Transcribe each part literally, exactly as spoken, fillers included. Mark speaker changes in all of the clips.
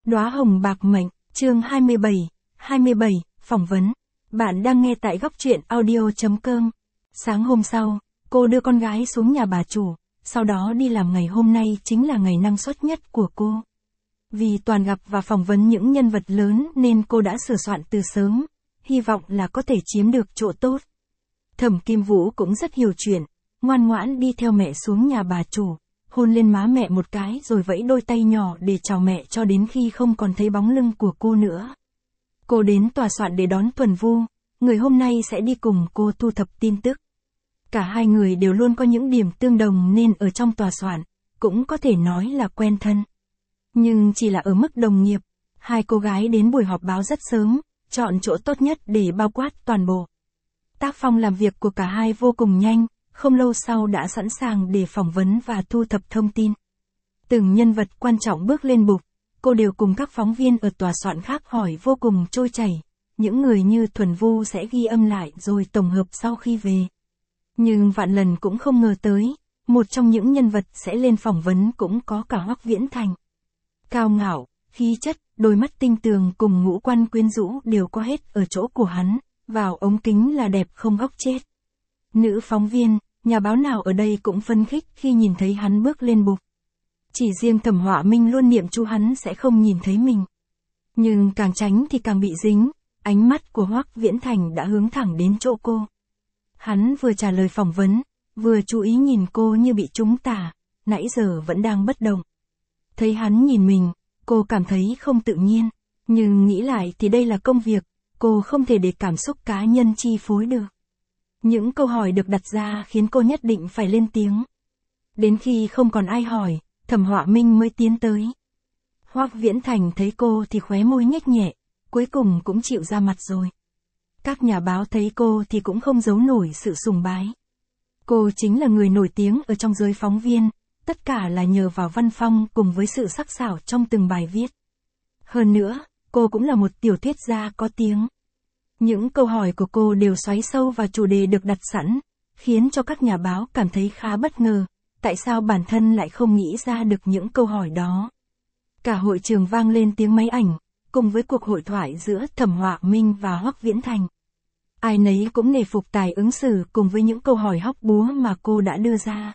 Speaker 1: Đóa hồng bạc mệnh, chương hai mươi bảy, hai mươi bảy, phỏng vấn. Bạn đang nghe tại góc truyện audio.com. Sáng hôm sau, cô đưa con gái xuống nhà bà chủ, sau đó đi làm. Ngày hôm nay chính là ngày năng suất nhất của cô. Vì toàn gặp và phỏng vấn những nhân vật lớn nên cô đã sửa soạn từ sớm, hy vọng là có thể chiếm được chỗ tốt. Thẩm Kim Vũ cũng rất hiểu chuyện, ngoan ngoãn đi theo mẹ xuống nhà bà chủ, hôn lên má mẹ một cái rồi vẫy đôi tay nhỏ để chào mẹ cho đến khi không còn thấy bóng lưng của cô nữa. Cô đến tòa soạn để đón Thuần Vu, người hôm nay sẽ đi cùng cô thu thập tin tức. Cả hai người đều luôn có những điểm tương đồng nên ở trong tòa soạn, cũng có thể nói là quen thân. Nhưng chỉ là ở mức đồng nghiệp, hai cô gái đến buổi họp báo rất sớm, chọn chỗ tốt nhất để bao quát toàn bộ. Tác phong làm việc của cả hai vô cùng nhanh, không lâu sau đã sẵn sàng để phỏng vấn và thu thập thông tin. Từng nhân vật quan trọng bước lên bục, cô đều cùng các phóng viên ở tòa soạn khác hỏi vô cùng trôi chảy. Những người như Thuần Vu sẽ ghi âm lại rồi tổng hợp sau khi về. Nhưng vạn lần cũng không ngờ tới, một trong những nhân vật sẽ lên phỏng vấn cũng có cả Hoắc Viễn Thành. Cao ngạo, khí chất, đôi mắt tinh tường cùng ngũ quan quyến rũ đều có hết ở chỗ của hắn, vào ống kính là đẹp không góc chết. Nữ phóng viên, nhà báo nào ở đây cũng phấn khích khi nhìn thấy hắn bước lên bục. Chỉ riêng Thẩm Họa Minh luôn niệm chú hắn sẽ không nhìn thấy mình. Nhưng càng tránh thì càng bị dính, ánh mắt của Hoắc Viễn Thành đã hướng thẳng đến chỗ cô. Hắn vừa trả lời phỏng vấn, vừa chú ý nhìn cô như bị trúng tà, nãy giờ vẫn đang bất động. Thấy hắn nhìn mình, cô cảm thấy không tự nhiên, nhưng nghĩ lại thì đây là công việc, cô không thể để cảm xúc cá nhân chi phối được. Những câu hỏi được đặt ra khiến cô nhất định phải lên tiếng. Đến khi không còn ai hỏi, Thẩm Họa Minh mới tiến tới. Hoắc Viễn Thành thấy cô thì khóe môi nhếch nhẹ, cuối cùng cũng chịu ra mặt rồi. Các nhà báo thấy cô thì cũng không giấu nổi sự sùng bái. Cô chính là người nổi tiếng ở trong giới phóng viên, tất cả là nhờ vào văn phong cùng với sự sắc sảo trong từng bài viết. Hơn nữa, cô cũng là một tiểu thuyết gia có tiếng. Những câu hỏi của cô đều xoáy sâu vào chủ đề được đặt sẵn, khiến cho các nhà báo cảm thấy khá bất ngờ, tại sao bản thân lại không nghĩ ra được những câu hỏi đó. Cả hội trường vang lên tiếng máy ảnh, cùng với cuộc hội thoại giữa Thẩm Họa Minh và Hoắc Viễn Thành. Ai nấy cũng nể phục tài ứng xử cùng với những câu hỏi hóc búa mà cô đã đưa ra.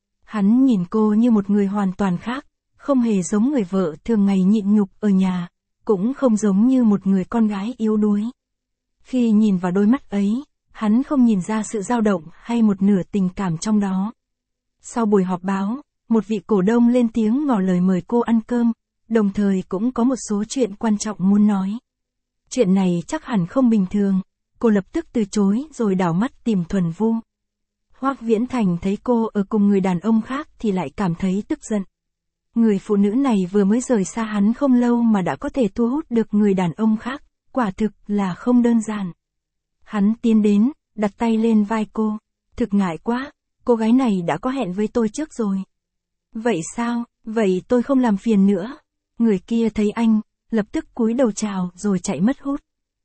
Speaker 1: Hắn nhìn cô như một người hoàn toàn khác, không hề giống người vợ thường ngày nhịn nhục ở nhà, cũng không giống như một người con gái yếu đuối. Khi nhìn vào đôi mắt ấy, hắn không nhìn ra sự dao động hay một nửa tình cảm trong đó. Sau buổi họp báo, một vị cổ đông lên tiếng ngỏ lời mời cô ăn cơm, đồng thời cũng có một số chuyện quan trọng muốn nói. Chuyện này chắc hẳn không bình thường, cô lập tức từ chối rồi đảo mắt tìm Thuần Vu. Hoắc Viễn Thành thấy cô ở cùng người đàn ông khác thì lại cảm thấy tức giận. Người phụ nữ này vừa mới rời xa hắn không lâu mà đã có thể thu hút được người đàn ông khác, quả thực là không đơn giản. Hắn tiến đến, đặt tay lên vai cô. Thực ngại quá, cô gái này đã có hẹn với tôi trước rồi. Vậy sao, vậy tôi không làm phiền nữa. Người kia thấy anh, lập tức cúi đầu chào rồi chạy mất hút.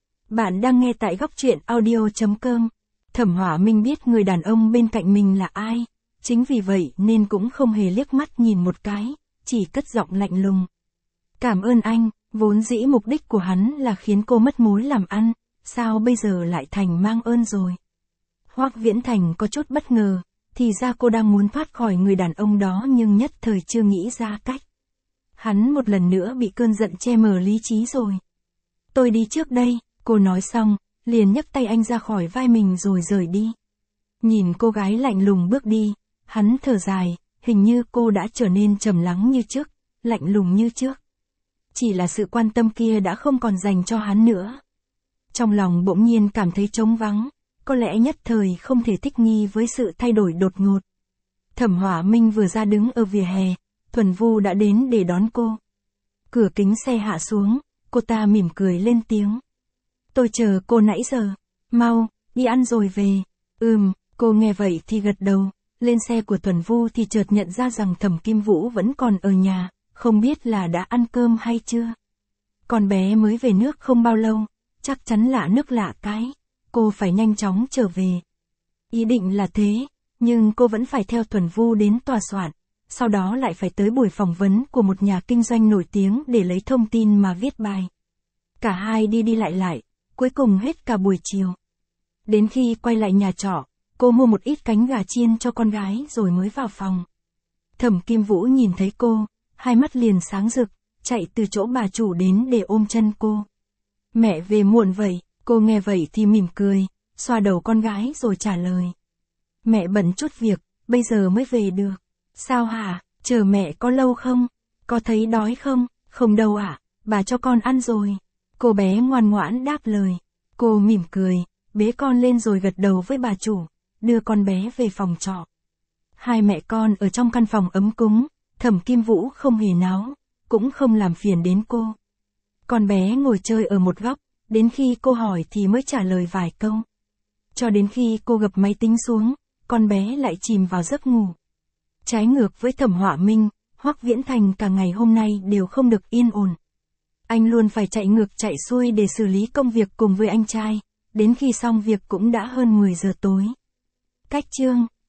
Speaker 1: Bạn đang nghe tại góc truyện audio.com. Thẩm Họa Minh biết người đàn ông bên cạnh mình là ai, chính vì vậy nên cũng không hề liếc mắt nhìn một cái, chỉ cất giọng lạnh lùng. Cảm ơn anh, vốn dĩ mục đích của hắn là khiến cô mất mối làm ăn, sao bây giờ lại thành mang ơn rồi. Hoắc Viễn Thành có chút bất ngờ, thì ra cô đang muốn thoát khỏi người đàn ông đó nhưng nhất thời chưa nghĩ ra cách. Hắn một lần nữa bị cơn giận che mờ lý trí rồi. Tôi đi trước đây, cô nói xong, liền nhấc tay anh ra khỏi vai mình rồi rời đi. Nhìn cô gái lạnh lùng bước đi, hắn thở dài, hình như cô đã trở nên trầm lắng như trước, lạnh lùng như trước. Chỉ là sự quan tâm kia đã không còn dành cho hắn nữa. Trong lòng bỗng nhiên cảm thấy trống vắng, có lẽ nhất thời không thể thích nghi với sự thay đổi đột ngột. Thẩm Họa Minh vừa ra đứng ở vỉa hè, Thuần Vu đã đến để đón cô. Cửa kính xe hạ xuống, cô ta mỉm cười lên tiếng. Tôi chờ cô nãy giờ, mau, đi ăn rồi về. Ừm, cô nghe vậy thì gật đầu, lên xe của Thuần Vu thì chợt nhận ra rằng Thẩm Kim Vũ vẫn còn ở nhà, không biết là đã ăn cơm hay chưa. Con bé mới về nước không bao lâu, chắc chắn lạ nước lạ cái, cô phải nhanh chóng trở về. Ý định là thế, nhưng cô vẫn phải theo Thuần Vu đến tòa soạn, sau đó lại phải tới buổi phỏng vấn của một nhà kinh doanh nổi tiếng để lấy thông tin mà viết bài. Cả hai đi đi lại lại, cuối cùng hết cả buổi chiều. Đến khi quay lại nhà trọ, cô mua một ít cánh gà chiên cho con gái rồi mới vào phòng. Thẩm Kim Vũ nhìn thấy cô, hai mắt liền sáng rực, chạy từ chỗ bà chủ đến để ôm chân cô. Mẹ về muộn vậy, cô nghe vậy thì mỉm cười, xoa đầu con gái rồi trả lời. Mẹ bận chút việc, bây giờ mới về được. Sao hả, chờ mẹ có lâu không? Có thấy đói không? Không đâu ạ, bà cho con ăn rồi. Cô bé ngoan ngoãn đáp lời. Cô mỉm cười, bế con lên rồi gật đầu với bà chủ, đưa con bé về phòng trọ. Hai mẹ con ở trong căn phòng ấm cúng, Thẩm Kim Vũ không hề náo, cũng không làm phiền đến cô. Con bé ngồi chơi ở một góc, đến khi cô hỏi thì mới trả lời vài câu. Cho đến khi cô gập máy tính xuống, con bé lại chìm vào giấc ngủ. Trái ngược với Thẩm Họa Minh, Hoắc Viễn Thành cả ngày hôm nay đều không được yên ổn. Anh luôn phải chạy ngược chạy xuôi để xử lý công việc cùng với anh trai, đến khi xong việc cũng đã hơn mười giờ tối. Cách chương